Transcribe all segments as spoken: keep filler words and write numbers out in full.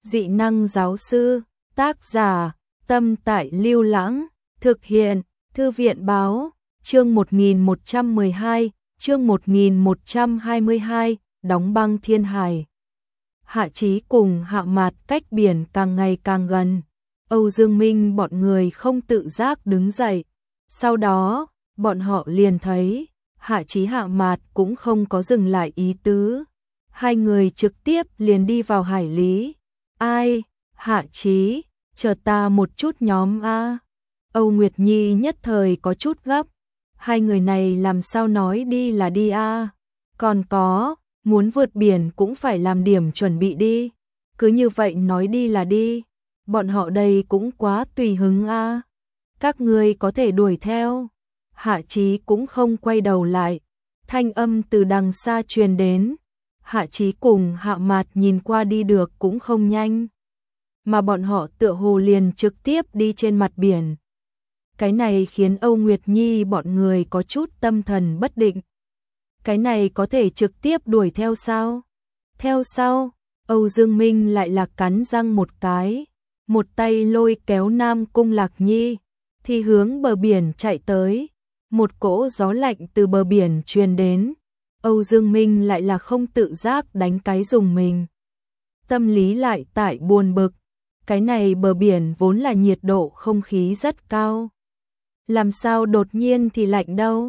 Dị năng giáo sư, tác giả, Tâm Tại Lưu Lãng, thực hiện, Thư viện báo, chương một nghìn một trăm mười hai, chương một nghìn một trăm hai mươi hai, đóng băng thiên hải. Hạ Chí cùng Hạ Mạt cách biển càng ngày càng gần. Âu Dương Minh bọn người không tự giác đứng dậy. Sau đó, bọn họ liền thấy, Hạ Chí Hạ Mạt cũng không có dừng lại ý tứ. Hai người trực tiếp liền đi vào hải lý. Ai, Hạ Chí, chờ ta một chút nhóm A. Âu Nguyệt Nhi nhất thời có chút gấp. Hai người này làm sao nói đi là đi A. Còn có, muốn vượt biển cũng phải làm điểm chuẩn bị đi. Cứ như vậy nói đi là đi. Bọn họ đây cũng quá tùy hứng A. Các ngươi có thể đuổi theo. Hạ Chí cũng không quay đầu lại. Thanh âm từ đằng xa truyền đến. Hạ Chí cùng Hạ Mạt nhìn qua đi được cũng không nhanh. Mà bọn họ tựa hồ liền trực tiếp đi trên mặt biển. Cái này khiến Âu Nguyệt Nhi bọn người có chút tâm thần bất định. Cái này có thể trực tiếp đuổi theo sao? Theo sau, Âu Dương Minh lại là cắn răng một cái. Một tay lôi kéo Nam Cung Lạc Nhi. Thì hướng bờ biển chạy tới. Một cỗ gió lạnh từ bờ biển truyền đến. Âu Dương Minh lại là không tự giác đánh cái dùng mình. Tâm lý lại tại buồn bực. Cái này bờ biển vốn là nhiệt độ không khí rất cao. Làm sao đột nhiên thì lạnh đâu?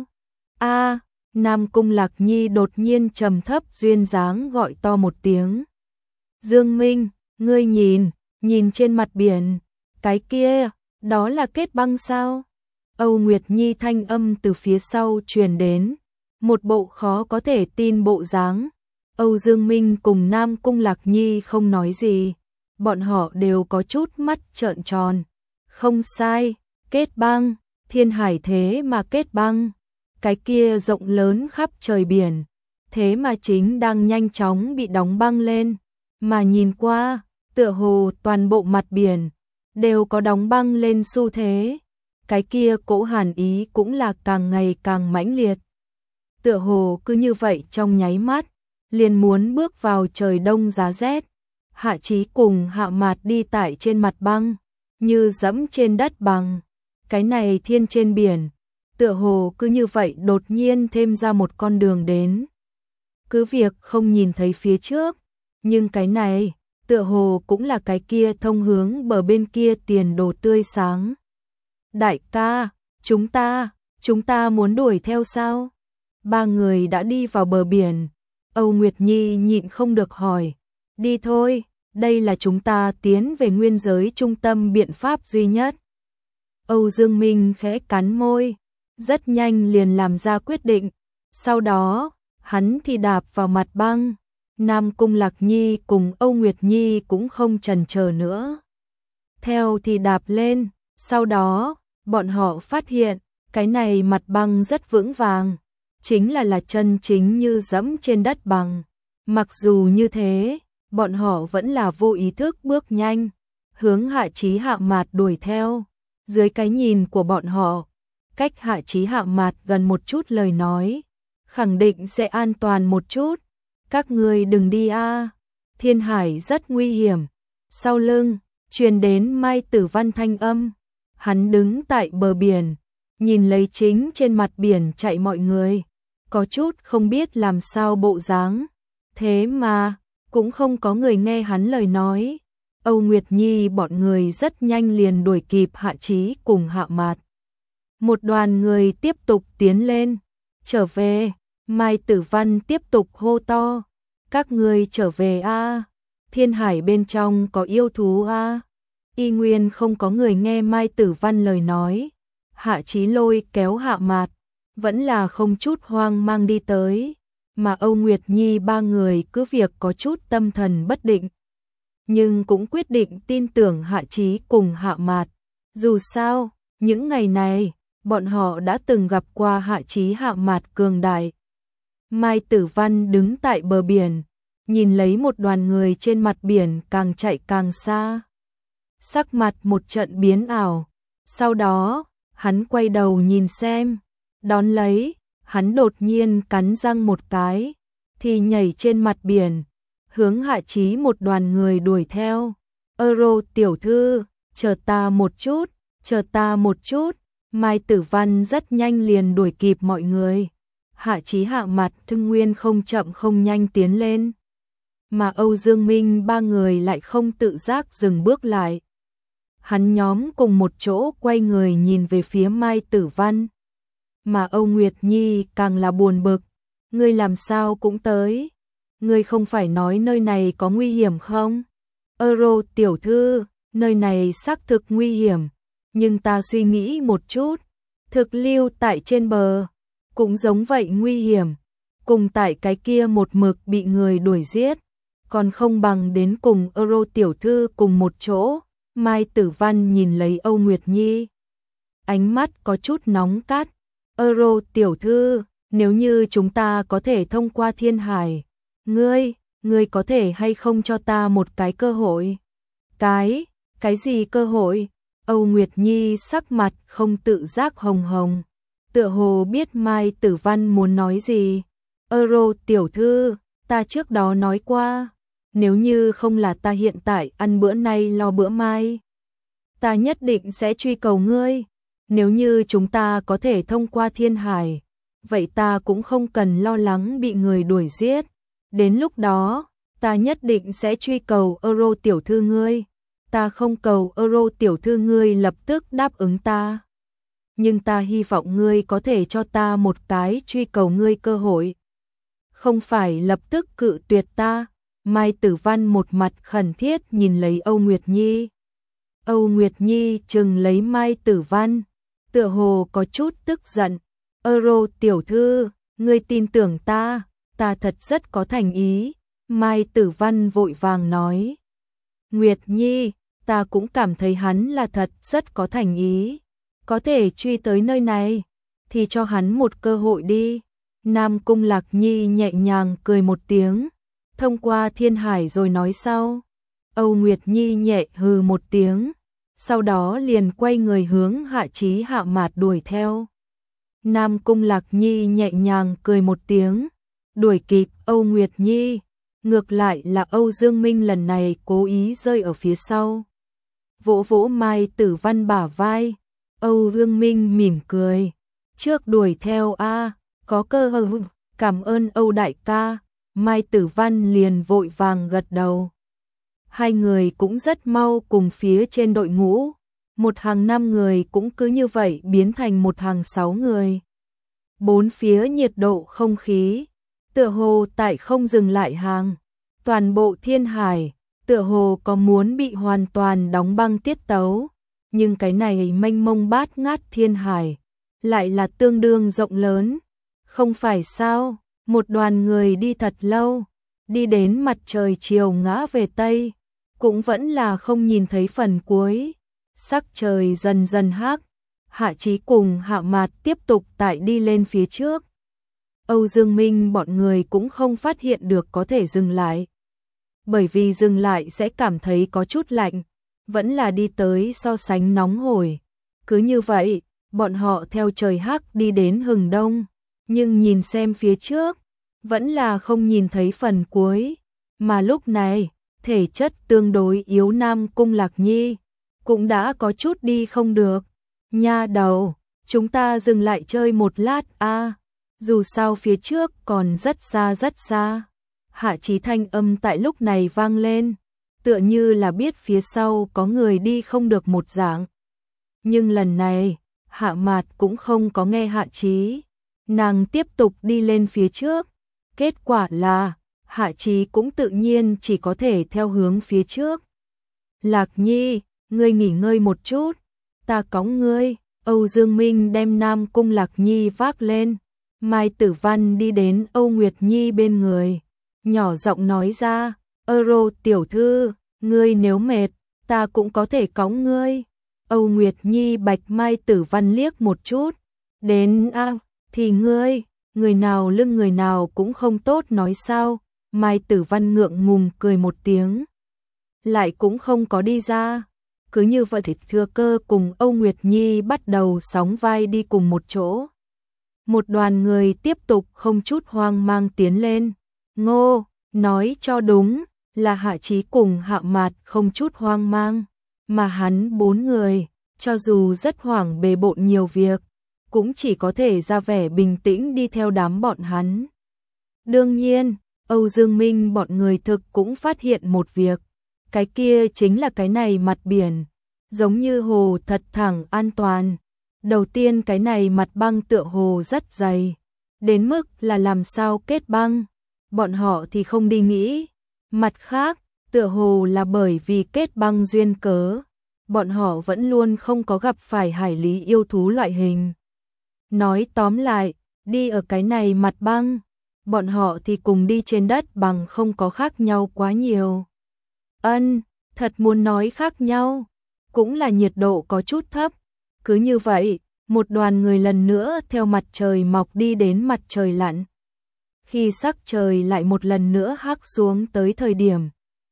A, Nam Cung Lạc Nhi đột nhiên trầm thấp duyên dáng gọi to một tiếng. Dương Minh, ngươi nhìn, nhìn trên mặt biển. Cái kia, đó là kết băng sao? Âu Nguyệt Nhi thanh âm từ phía sau truyền đến. Một bộ khó có thể tin bộ dáng. Âu Dương Minh cùng Nam Cung Lạc Nhi không nói gì. Bọn họ đều có chút mắt trợn tròn. Không sai, kết băng, thiên hải thế mà kết băng. Cái kia rộng lớn khắp trời biển. Thế mà chính đang nhanh chóng bị đóng băng lên. Mà nhìn qua, tựa hồ toàn bộ mặt biển đều có đóng băng lên xu thế. Cái kia cỗ hàn ý cũng là càng ngày càng mãnh liệt. Tựa hồ cứ như vậy trong nháy mắt, liền muốn bước vào trời đông giá rét. Hạ Chí cùng Hạ Mạt đi tại trên mặt băng, như dẫm trên đất bằng. Cái này thiên trên biển, tựa hồ cứ như vậy đột nhiên thêm ra một con đường đến. Cứ việc không nhìn thấy phía trước, nhưng cái này, tựa hồ cũng là cái kia thông hướng bờ bên kia tiền đồ tươi sáng. Đại ca, chúng ta, chúng ta muốn đuổi theo sao? Ba người đã đi vào bờ biển. Âu Nguyệt Nhi nhịn không được hỏi. Đi thôi, đây là chúng ta tiến về nguyên giới trung tâm biện pháp duy nhất. Âu Dương Minh khẽ cắn môi, rất nhanh liền làm ra quyết định. Sau đó, hắn thì đạp vào mặt băng. Nam Cung Lạc Nhi cùng Âu Nguyệt Nhi cũng không chần chờ nữa. Theo thì đạp lên, sau đó, bọn họ phát hiện, cái này mặt băng rất vững vàng. Chính là là chân chính như dẫm trên đất bằng. Mặc dù như thế, bọn họ vẫn là vô ý thức bước nhanh, hướng Hạ Chí Hạ Mạt đuổi theo. Dưới cái nhìn của bọn họ, cách Hạ Chí Hạ Mạt gần một chút lời nói, khẳng định sẽ an toàn một chút. Các ngươi đừng đi a, thiên hải rất nguy hiểm. Sau lưng, truyền đến Mai Tử Văn thanh âm. Hắn đứng tại bờ biển, nhìn lấy chính trên mặt biển chạy mọi người. Có chút không biết làm sao bộ dáng. Thế mà, cũng không có người nghe hắn lời nói. Âu Nguyệt Nhi bọn người rất nhanh liền đuổi kịp Hạ Chí cùng Hạ Mạt. Một đoàn người tiếp tục tiến lên. Trở về, Mai Tử Văn tiếp tục hô to. Các ngươi trở về a, thiên hải bên trong có yêu thú a. Y nguyên không có người nghe Mai Tử Văn lời nói. Hạ Chí lôi kéo Hạ Mạt, vẫn là không chút hoang mang đi tới, mà Âu Nguyệt Nhi ba người cứ việc có chút tâm thần bất định, nhưng cũng quyết định tin tưởng Hạ Chí cùng Hạ Mạt. Dù sao, những ngày này, bọn họ đã từng gặp qua Hạ Chí Hạ Mạt cường đại. Mai Tử Văn đứng tại bờ biển, nhìn lấy một đoàn người trên mặt biển càng chạy càng xa. Sắc mặt một trận biến ảo, sau đó, hắn quay đầu nhìn xem. Đón lấy, hắn đột nhiên cắn răng một cái, thì nhảy trên mặt biển, hướng Hạ Chí một đoàn người đuổi theo. Euro tiểu thư, chờ ta một chút, chờ ta một chút. Mai Tử Văn rất nhanh liền đuổi kịp mọi người. Hạ Chí Hạ Mặt Thương Nguyên không chậm không nhanh tiến lên. Mà Âu Dương Minh ba người lại không tự giác dừng bước lại. Hắn nhóm cùng một chỗ quay người nhìn về phía Mai Tử Văn. Mà Âu Nguyệt Nhi càng là buồn bực. Ngươi làm sao cũng tới? Ngươi không phải nói nơi này có nguy hiểm không? Euro tiểu thư, nơi này xác thực nguy hiểm. Nhưng ta suy nghĩ một chút. Thực lưu tại trên bờ. Cũng giống vậy nguy hiểm. Cùng tại cái kia một mực bị người đuổi giết. Còn không bằng đến cùng Euro tiểu thư cùng một chỗ. Mai Tử Văn nhìn lấy Âu Nguyệt Nhi. Ánh mắt có chút nóng cát. Euro tiểu thư, nếu như chúng ta có thể thông qua thiên hải. Ngươi, ngươi có thể hay không cho ta một cái cơ hội? Cái, cái gì cơ hội? Âu Nguyệt Nhi sắc mặt không tự giác hồng hồng. Tựa hồ biết Mai Tử Văn muốn nói gì. Euro tiểu thư, ta trước đó nói qua. Nếu như không là ta hiện tại ăn bữa nay lo bữa mai. Ta nhất định sẽ truy cầu ngươi. Nếu như chúng ta có thể thông qua thiên hải. Vậy ta cũng không cần lo lắng bị người đuổi giết. Đến lúc đó, ta nhất định sẽ truy cầu Euro tiểu thư ngươi. Ta không cầu Euro tiểu thư ngươi lập tức đáp ứng ta. Nhưng ta hy vọng ngươi có thể cho ta một cái truy cầu ngươi cơ hội. Không phải lập tức cự tuyệt ta. Mai Tử Văn một mặt khẩn thiết nhìn lấy Âu Nguyệt Nhi. Âu Nguyệt Nhi chừng lấy Mai Tử Văn. Tựa hồ có chút tức giận. Euro tiểu thư, ngươi tin tưởng ta. Ta thật rất có thành ý. Mai Tử Văn vội vàng nói. Nguyệt Nhi, ta cũng cảm thấy hắn là thật rất có thành ý. Có thể truy tới nơi này, thì cho hắn một cơ hội đi. Nam Cung Lạc Nhi nhẹ nhàng cười một tiếng. Thông qua thiên hải rồi nói sau. Âu Nguyệt Nhi nhẹ hừ một tiếng. Sau đó liền quay người hướng Hạ Chí Hạ Mạt đuổi theo. Nam Cung Lạc Nhi nhẹ nhàng cười một tiếng. Đuổi kịp Âu Nguyệt Nhi. Ngược lại là Âu Dương Minh lần này cố ý rơi ở phía sau. Vỗ vỗ Mai Tử Văn bả vai. Âu Dương Minh mỉm cười. Trước đuổi theo a, có cơ hội. Cảm ơn Âu đại ca. Mai Tử Văn liền vội vàng gật đầu. Hai người cũng rất mau cùng phía trên đội ngũ. Một hàng năm người cũng cứ như vậy biến thành một hàng sáu người. Bốn phía nhiệt độ không khí. Tựa hồ tại không dừng lại hàng. Toàn bộ thiên hải. Tựa hồ có muốn bị hoàn toàn đóng băng tiết tấu. Nhưng cái này mênh mông bát ngát thiên hải. Lại là tương đương rộng lớn. Không phải sao? Một đoàn người đi thật lâu. Đi đến mặt trời chiều ngã về Tây. Cũng vẫn là không nhìn thấy phần cuối. Sắc trời dần dần hắc. Hạ Chí cùng Hạ Mạt tiếp tục tại đi lên phía trước. Âu Dương Minh bọn người cũng không phát hiện được có thể dừng lại. Bởi vì dừng lại sẽ cảm thấy có chút lạnh. Vẫn là đi tới so sánh nóng hổi. Cứ như vậy, bọn họ theo trời hắc đi đến hừng đông. Nhưng nhìn xem phía trước, vẫn là không nhìn thấy phần cuối. Mà lúc này, thể chất tương đối yếu Nam Cung Lạc Nhi cũng đã có chút đi không được. Nha đầu, chúng ta dừng lại chơi một lát a. Dù sao phía trước còn rất xa rất xa. Hạ Chí thanh âm tại lúc này vang lên, tựa như là biết phía sau có người đi không được một dạng. Nhưng lần này, Hạ Mạt cũng không có nghe Hạ Chí. Nàng tiếp tục đi lên phía trước. Kết quả là, Hạ Chí cũng tự nhiên chỉ có thể theo hướng phía trước. Lạc Nhi, ngươi nghỉ ngơi một chút, ta cõng ngươi. Âu Dương Minh đem Nam Cung Lạc Nhi vác lên. Mai Tử Văn đi đến Âu Nguyệt Nhi bên người, nhỏ giọng nói ra, Euro tiểu thư, ngươi nếu mệt, ta cũng có thể cõng ngươi. Âu Nguyệt Nhi bạch Mai Tử Văn liếc một chút, đến a, à, thì ngươi, người nào lưng người nào cũng không tốt nói sao. Mai Tử Văn ngượng ngùng cười một tiếng, lại cũng không có đi ra. Cứ như vậy thì Thừa Cơ cùng Âu Nguyệt Nhi bắt đầu sóng vai đi cùng một chỗ. Một đoàn người tiếp tục không chút hoang mang tiến lên. Ngô, nói cho đúng, là Hạ Chí cùng Hạ Mạt không chút hoang mang, mà hắn bốn người, cho dù rất hoảng bề bộn nhiều việc, cũng chỉ có thể ra vẻ bình tĩnh đi theo đám bọn hắn. Đương nhiên, Âu Dương Minh bọn người thực cũng phát hiện một việc, cái kia chính là cái này mặt biển, giống như hồ thật thẳng an toàn. Đầu tiên cái này mặt băng tựa hồ rất dày, đến mức là làm sao kết băng, bọn họ thì không đi nghĩ. Mặt khác, tựa hồ là bởi vì kết băng duyên cớ, bọn họ vẫn luôn không có gặp phải hải lý yêu thú loại hình. Nói tóm lại, đi ở cái này mặt băng, bọn họ thì cùng đi trên đất bằng không có khác nhau quá nhiều. Ân, thật muốn nói khác nhau, cũng là nhiệt độ có chút thấp. Cứ như vậy, một đoàn người lần nữa theo mặt trời mọc đi đến mặt trời lặn. Khi sắc trời lại một lần nữa hắc xuống tới thời điểm,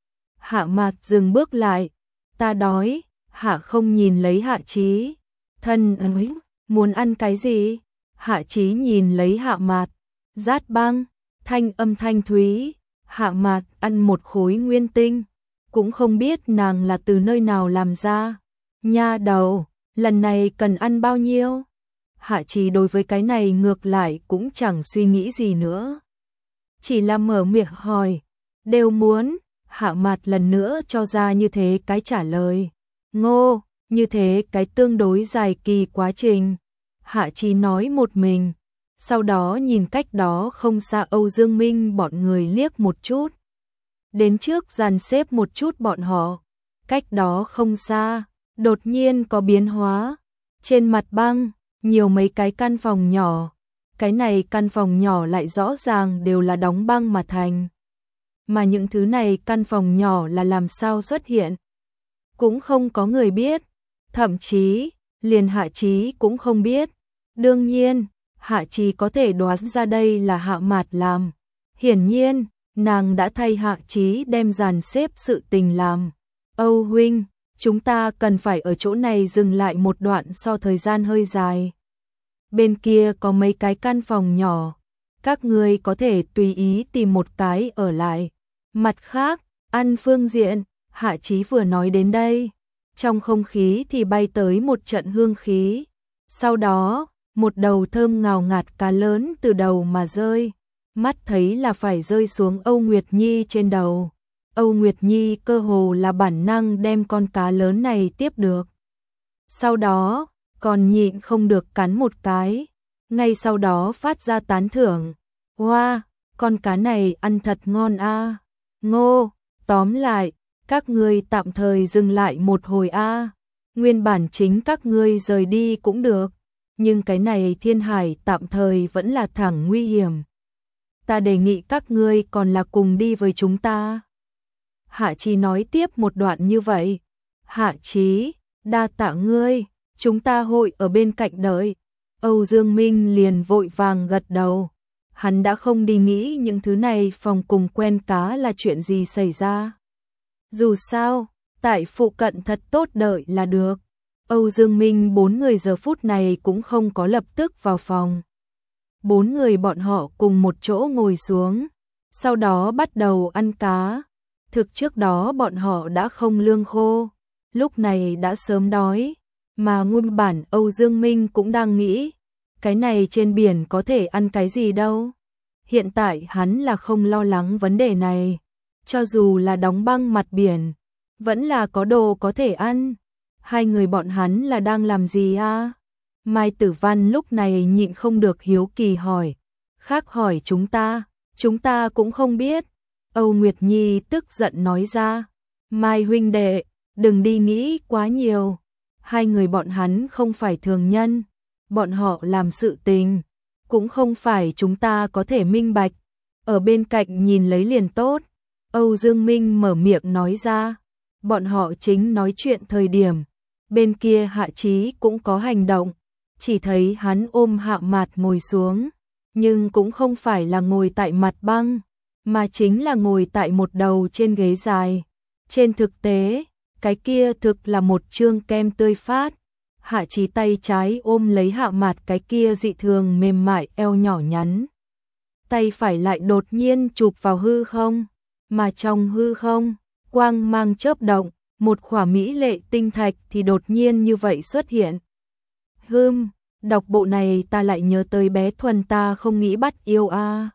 Hạ Mạt dừng bước lại, ta đói. Hạ không nhìn lấy Hạ Chí, thân ấy, muốn ăn cái gì? Hạ Chí nhìn lấy Hạ Mạt, rát băng, thanh âm thanh thúy. Hạ Mạt ăn một khối nguyên tinh, cũng không biết nàng là từ nơi nào làm ra. Nha đầu, lần này cần ăn bao nhiêu? Hạ Chí đối với cái này ngược lại cũng chẳng suy nghĩ gì nữa, chỉ là mở miệng hỏi, đều muốn. Hạ Mạt lần nữa cho ra như thế cái trả lời. Ngô, như thế cái tương đối dài kỳ quá trình. Hạ Chí nói một mình, sau đó nhìn cách đó không xa Âu Dương Minh bọn người liếc một chút. Đến trước dàn xếp một chút bọn họ, cách đó không xa, đột nhiên có biến hóa. Trên mặt băng, nhiều mấy cái căn phòng nhỏ, cái này căn phòng nhỏ lại rõ ràng đều là đóng băng mà thành. Mà những thứ này căn phòng nhỏ là làm sao xuất hiện, cũng không có người biết, thậm chí, liền Hạ Chí cũng không biết. Đương nhiên, Hạ Chí có thể đoán ra đây là Hạ Mạt làm. Hiển nhiên, nàng đã thay Hạ Chí đem dàn xếp sự tình làm. Âu huynh, chúng ta cần phải ở chỗ này dừng lại một đoạn so thời gian hơi dài. Bên kia có mấy cái căn phòng nhỏ, các ngươi có thể tùy ý tìm một cái ở lại. Mặt khác, ăn phương diện, Hạ Chí vừa nói đến đây, trong không khí thì bay tới một trận hương khí. Sau đó, một đầu thơm ngào ngạt cá lớn từ đầu mà rơi, mắt thấy là phải rơi xuống Âu Nguyệt Nhi trên đầu. Âu Nguyệt Nhi cơ hồ là bản năng đem con cá lớn này tiếp được. Sau đó, còn nhịn không được cắn một cái, ngay sau đó phát ra tán thưởng. Wow, con cá này ăn thật ngon a. À. Ngô, tóm lại, các ngươi tạm thời dừng lại một hồi a. À. Nguyên bản chính các ngươi rời đi cũng được, nhưng cái này Thiên Hải tạm thời vẫn là thẳng nguy hiểm. Ta đề nghị các ngươi còn là cùng đi với chúng ta. Hạ Chí nói tiếp một đoạn như vậy. Hạ Chí, đa tạ ngươi, chúng ta hội ở bên cạnh đợi. Âu Dương Minh liền vội vàng gật đầu. Hắn đã không đi nghĩ những thứ này phòng cùng quen cá là chuyện gì xảy ra. Dù sao, tại phụ cận thật tốt đợi là được. Âu Dương Minh bốn người giờ phút này cũng không có lập tức vào phòng. Bốn người bọn họ cùng một chỗ ngồi xuống, sau đó bắt đầu ăn cá. Thực trước đó bọn họ đã không lương khô, lúc này đã sớm đói, mà nguyên bản Âu Dương Minh cũng đang nghĩ, cái này trên biển có thể ăn cái gì đâu. Hiện tại hắn là không lo lắng vấn đề này, cho dù là đóng băng mặt biển, vẫn là có đồ có thể ăn. Hai người bọn hắn là đang làm gì a? Mai Tử Văn lúc này nhịn không được hiếu kỳ hỏi. Khác hỏi chúng ta, chúng ta cũng không biết. Âu Nguyệt Nhi tức giận nói ra. Mai huynh đệ, đừng đi nghĩ quá nhiều. Hai người bọn hắn không phải thường nhân, bọn họ làm sự tình, cũng không phải chúng ta có thể minh bạch. Ở bên cạnh nhìn lấy liền tốt. Âu Dương Minh mở miệng nói ra. Bọn họ chính nói chuyện thời điểm, bên kia Hạ Chí cũng có hành động. Chỉ thấy hắn ôm Hạ Mạt ngồi xuống, nhưng cũng không phải là ngồi tại mặt băng, mà chính là ngồi tại một đầu trên ghế dài. Trên thực tế, cái kia thực là một chương kem tươi phát. Hạ Chí tay trái ôm lấy Hạ Mạt cái kia dị thường mềm mại eo nhỏ nhắn. Tay phải lại đột nhiên chụp vào hư không. mà trong hư không, quang mang chớp động, một khỏa mỹ lệ tinh thạch thì đột nhiên như vậy xuất hiện. Hừm, đọc bộ này ta lại nhớ tới bé Thuần ta không nghĩ bắt yêu a. À.